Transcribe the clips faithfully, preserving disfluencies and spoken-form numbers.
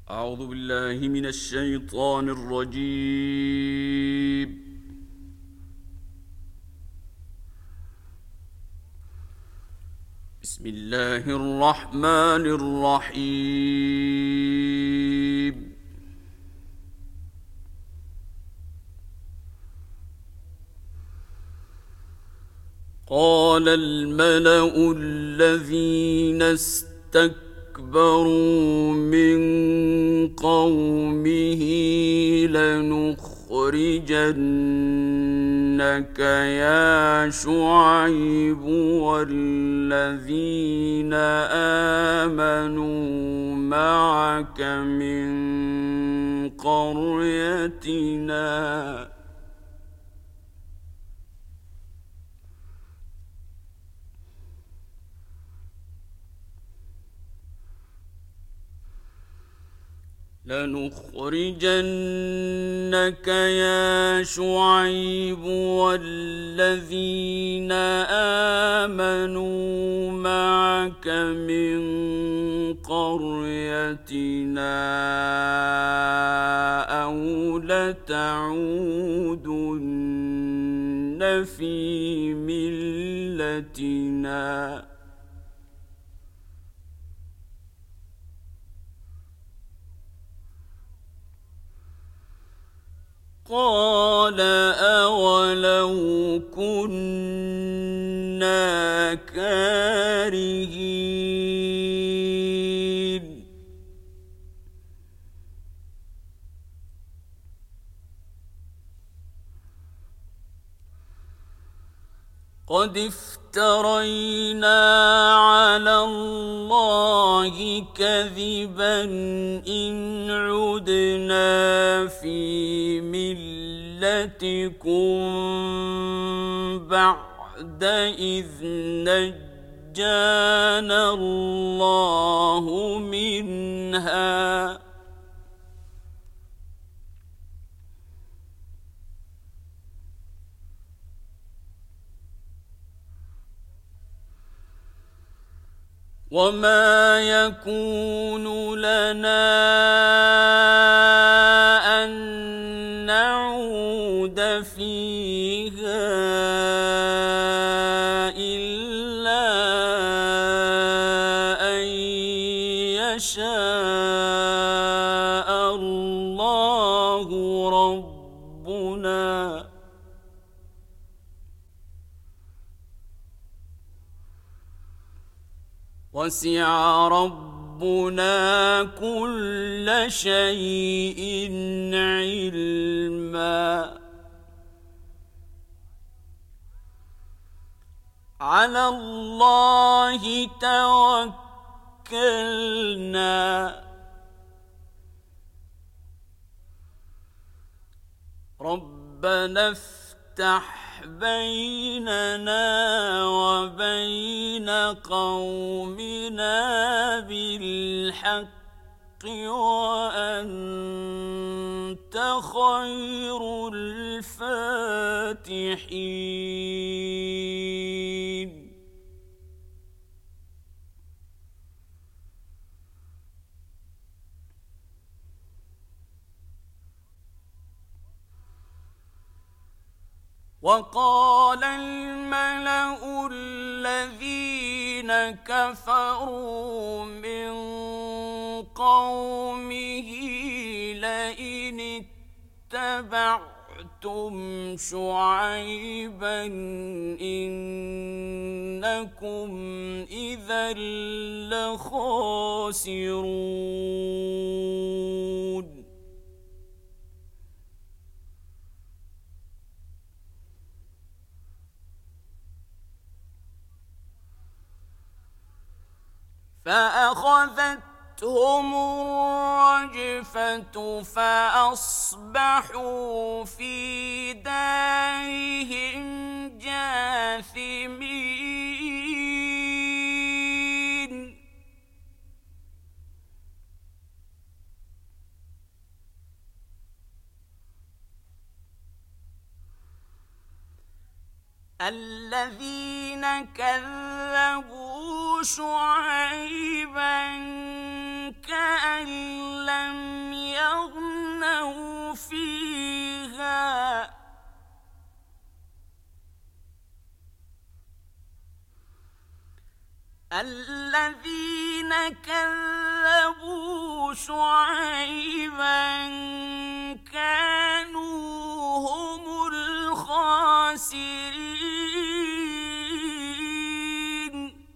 أعوذ بالله من الشيطان الرجيم. بسم الله الرحمن الرحيم. قال الملأ الذين استكبروا من قومه لنخرجنك يا شعيب والذين آمنوا معك من قريتنا لنخرجنك يا شعيب والذين آمنوا معك من قريتنا أو لتعودن في ملتنا. قال أولو كنا كارهين قد افترينا على الله كذبا إن عدنا في ملتكم بعد إذ نجانا الله منها وما يكون لنا أن نعود فيها إلا أن يشاء الله ربنا وسع ربنا كل شيء علما على الله توكلنا ربنا افتح بيننا وبين قومنا بالحق وأنت خير الفاتحين. وقال الملأ الذين كفروا من قومه لئن اتبعتم شعيبا إنكم إذا لخاسرون. فأخذتهم الرجفة فأصبحوا في دارهم جاثمين. الذين كذبوا شعيبا كأن لم الذين كذبوا شعيبا كانوا هم الخاسرين.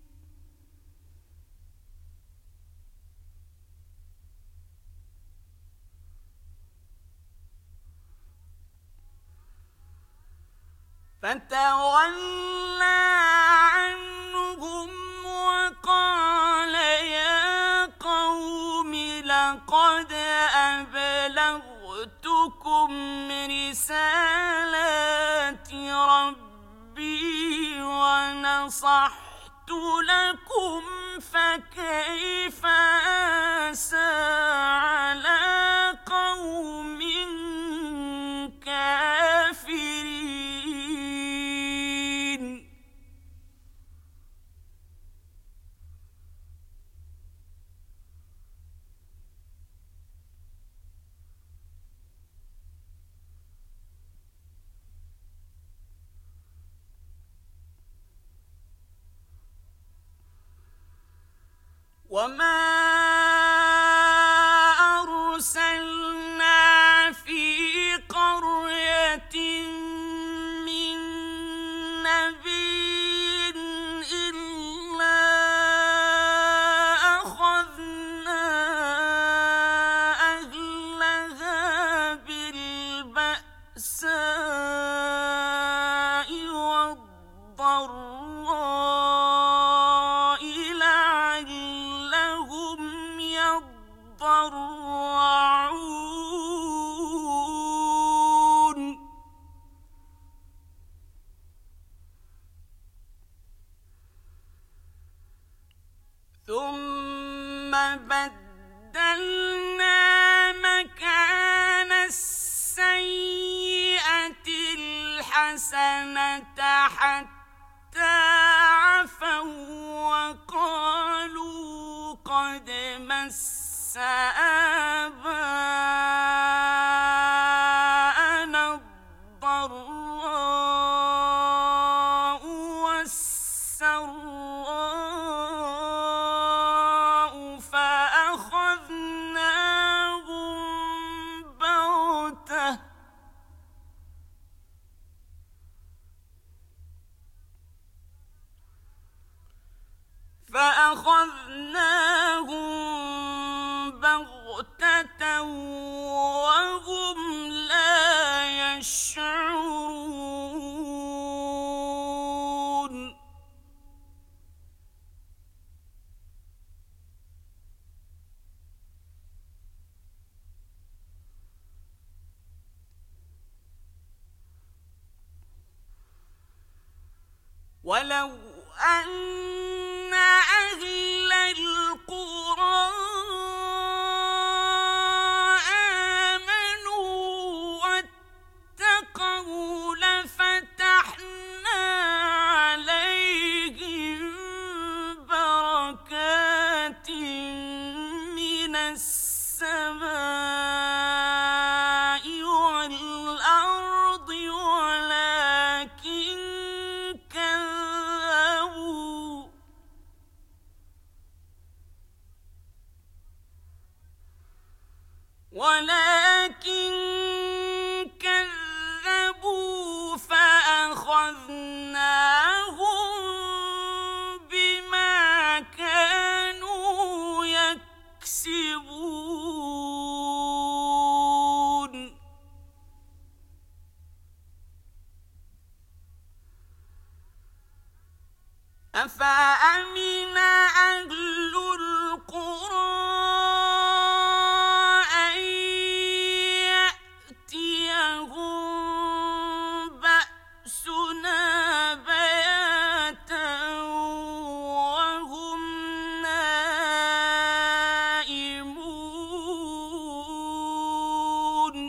فتولى عنهم وقال يا قوم لقد أبلغتكم رسالات ربي ونصحت لكم فكيف آسى على قوم كافرين. وما أرسلنا في قرية من نبي إلا أخذنا أهلها بالبأساء والضراء لعلهم يضرعون. ثم بدلنا مكان السيئة الحسنة حتى عفوا وقالوا قد مس آباءنا الضراء والسراء فأخذناهم بغتة فأخذناهم بغتة وهم لا يشعرون. ولو أن أهل القرى آمنوا واتقوا لفتحنا عليهم بركات من السماء والأرض ولكن كذبوا ولكن كذبوا فأخذناهم بما كانوا يكسبون. أفأمن أهل القرى أن يأتيهم بأسنا بياتا وهم نائمون.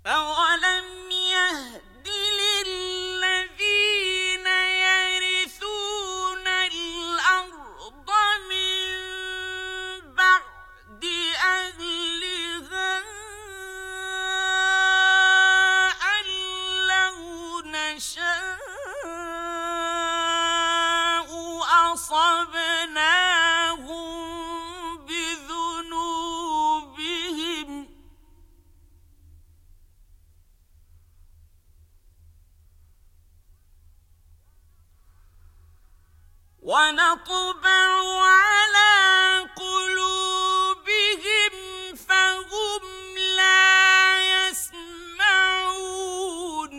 أولم يهد للذين يرثون الأرض من بعد أهلها أن لو نشاء أصبناهم بذنوبهم ونطبع على قلوبهم فهم لا يسمعون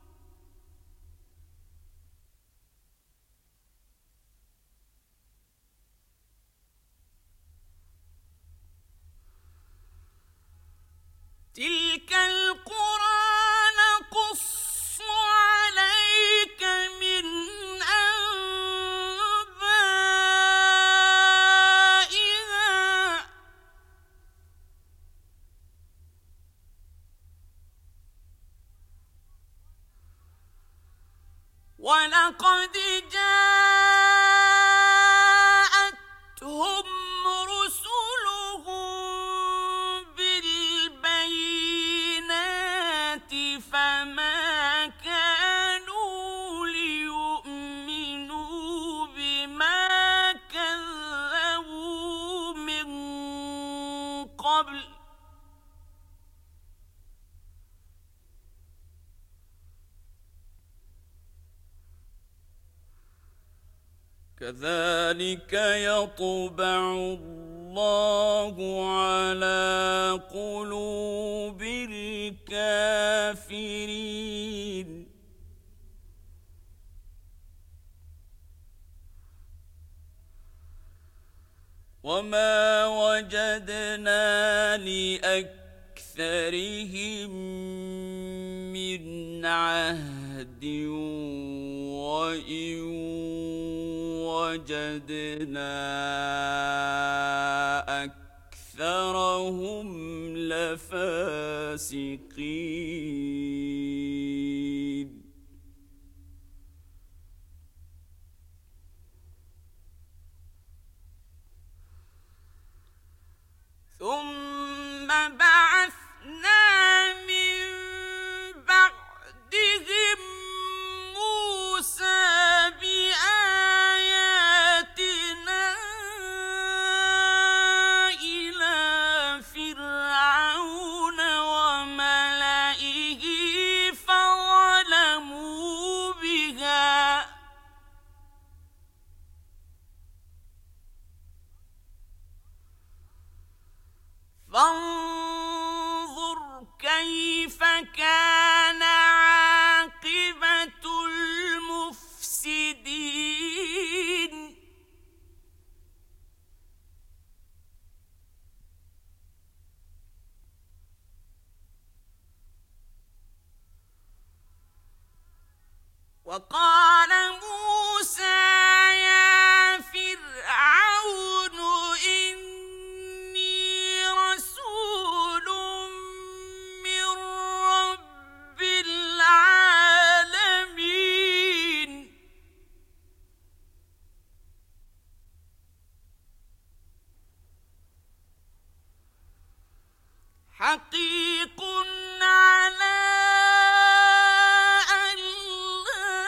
تلك القرى نقص عليك من أنبائها ولقد جاءتهم رسلهم بالبينات فما كانوا ليؤمنوا بما كذبوا من قبل كذلك يطبع الله على قلوب الكافرين وما وجدنا لأكثرهم من عهد وإن وجدنا أكثرهم لفاسقين ثم بعثنا من بعدهم موسى بآياتنا إلى فرعون وملئه فظلموا بها فانظر كيف كان عاقبة المفسدين وقال موسى يا فرعون إني رسول من رب العالمين حقيق على أن لا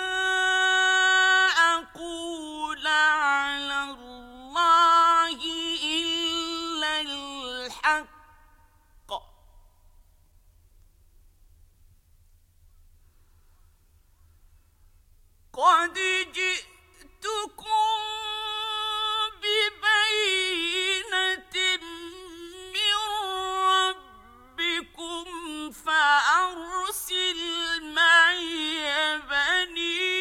أقول على الله إلا الحق قد جئتكم ببينة من ربكم فأرسل معي بني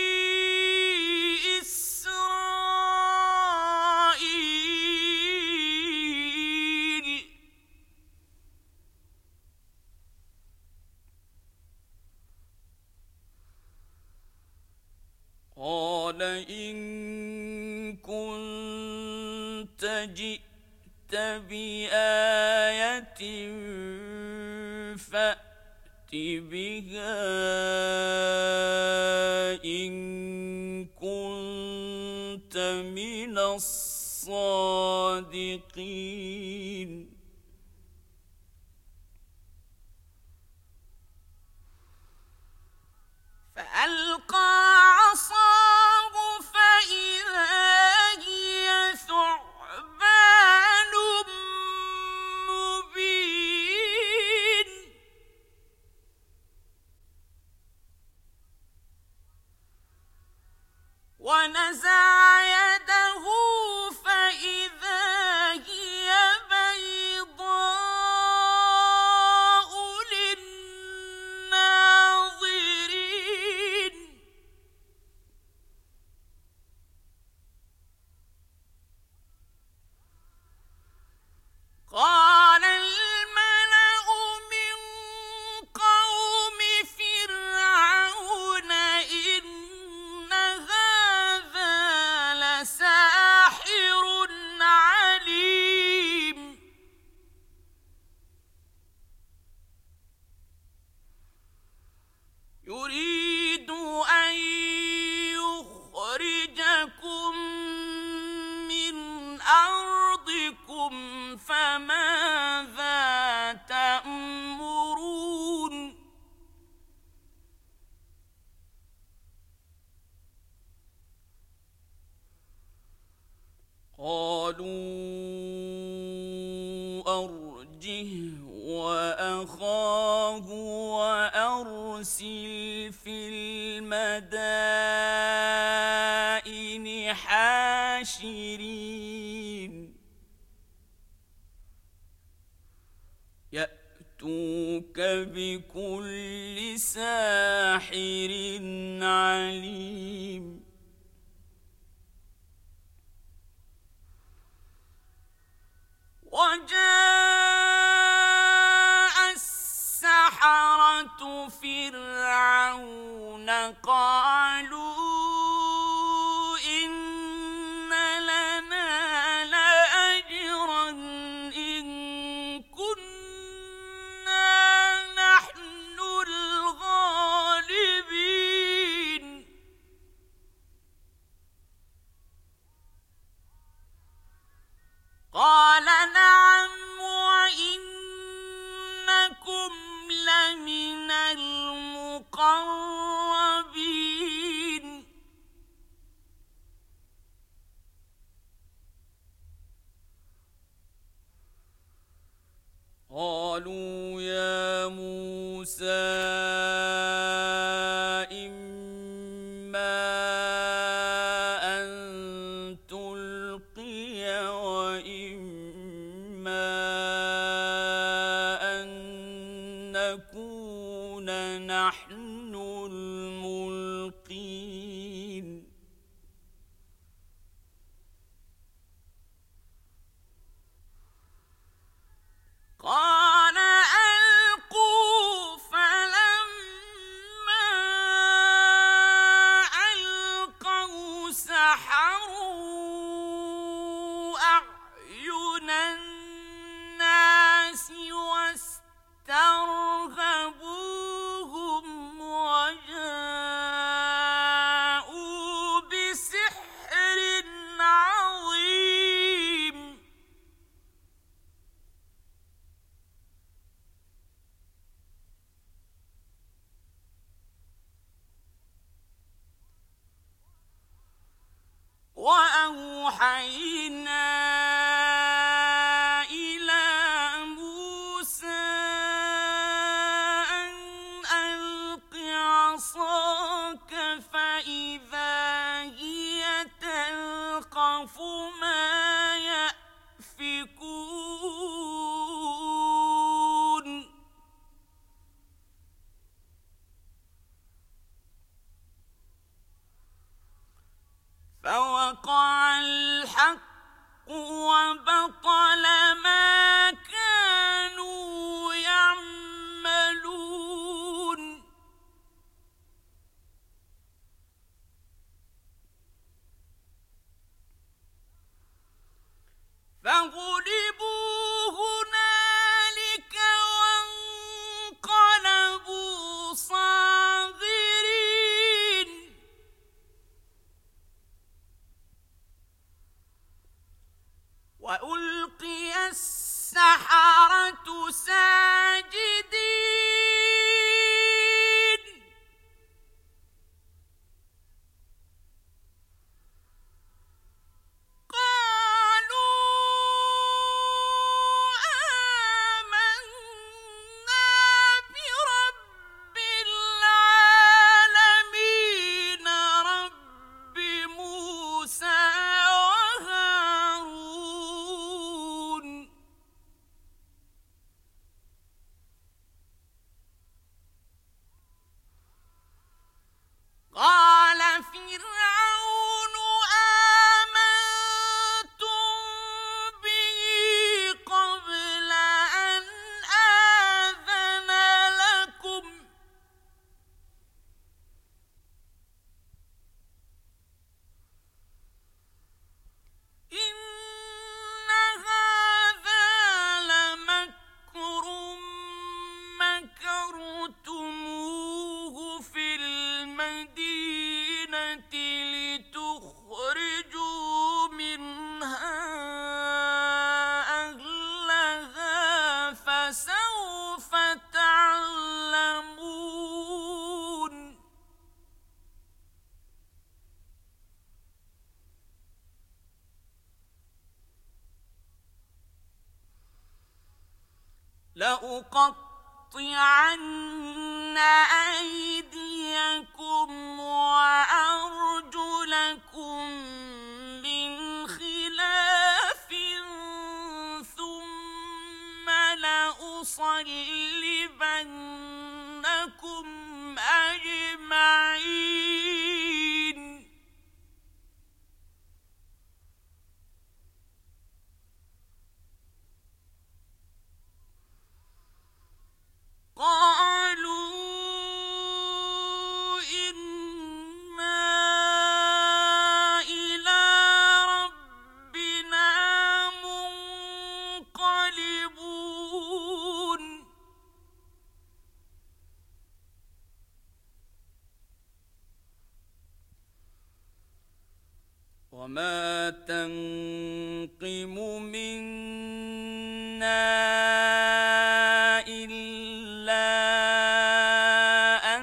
إسرائيل قال إن كنت جئت بآية فأت بها إن كنت من الصادقين فألقى عصاه فإذا هي ثعبان مبين ونزع يده فإذا هي بيضاء للناظرين قال الملأ من قوم فرعون إن هذا لساحر عليم يريد أن يخرجكم من أرضكم فماذا تأمرون قالوا أرجه وأخاه وأرسل في المدائن حاشرين يأتوك بكل ساحر عليم وجاء السحرة فرعون قالوا إن لنا لأجرا إن كنا نحن الغالبين قال نعم وإنكم لمن المقربين قالوا يا موسى إما أن تلقي وإما أن نكون نحن الملقين قال ألقوا فلما ألقوا سحروا أعين الناس واسترهبوهم وجاءوا بسحر عظيم وأوحينا إلى موسى لأقطعن أيديكم وأرجلكم من خلاف ثم لأصلبنكم أجمعين. قالوا إنا إلى ربنا منقلبون. وما تنقم منا إلا أن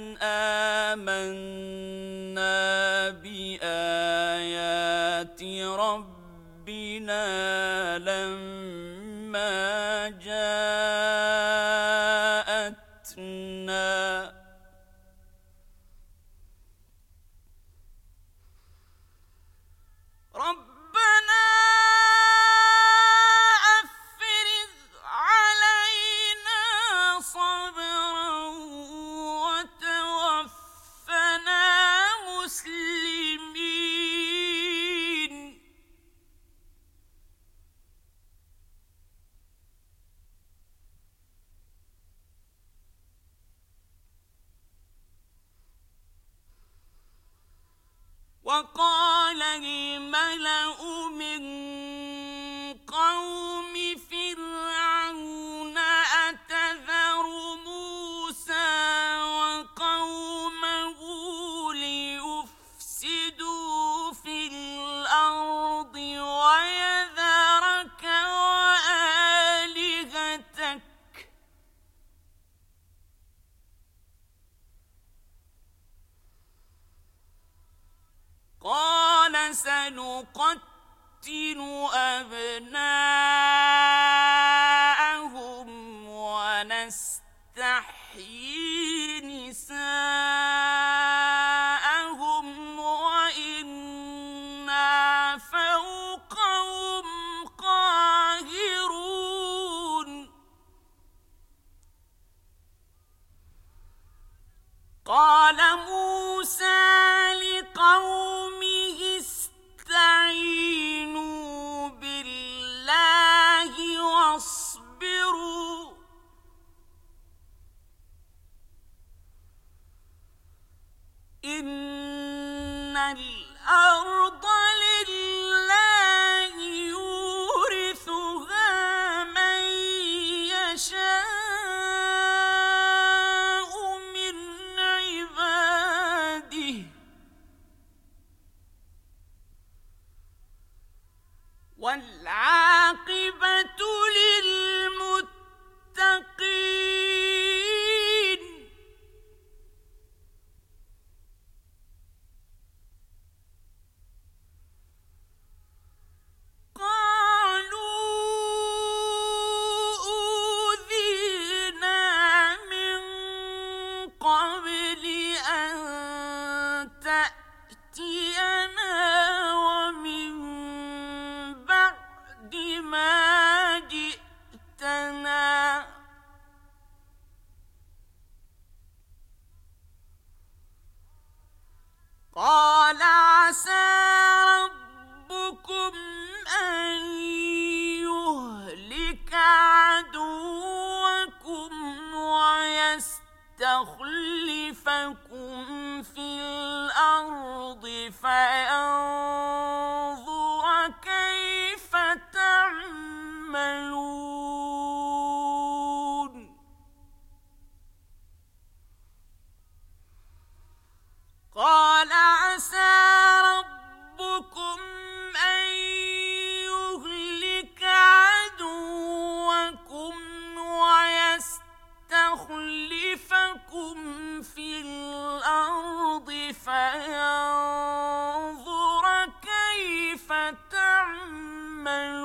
آمنا بآيات ربنا لما جاءتنا ربنا أفرغ علينا صبرا وتوفنا مسلمين. وقال الملأ من قوم فرعون أتذر موسى وقومه ليفسدوا في الأرض ويذرك وآلهتك قال سنقتل أبناءهم ونستحيي نساءهم وإنا فوقهم قاهرون. قال موسى لقومه استعينوا بالله واصبروا إن الأرض لله يورثها من يشاء من عباده والعاقبة للمتقين. قالوا أوذينا من قبل أن تأتينا ومن بعد ما جئتنا قال عسى ربكم أن يهلك عدوكم ويستخلفكم في الأرض فينظر كيف تعملون. قال عسى ربكم أن يهلك عدوكم ويستخلفكم في الأرض فينظر كيف تعملون.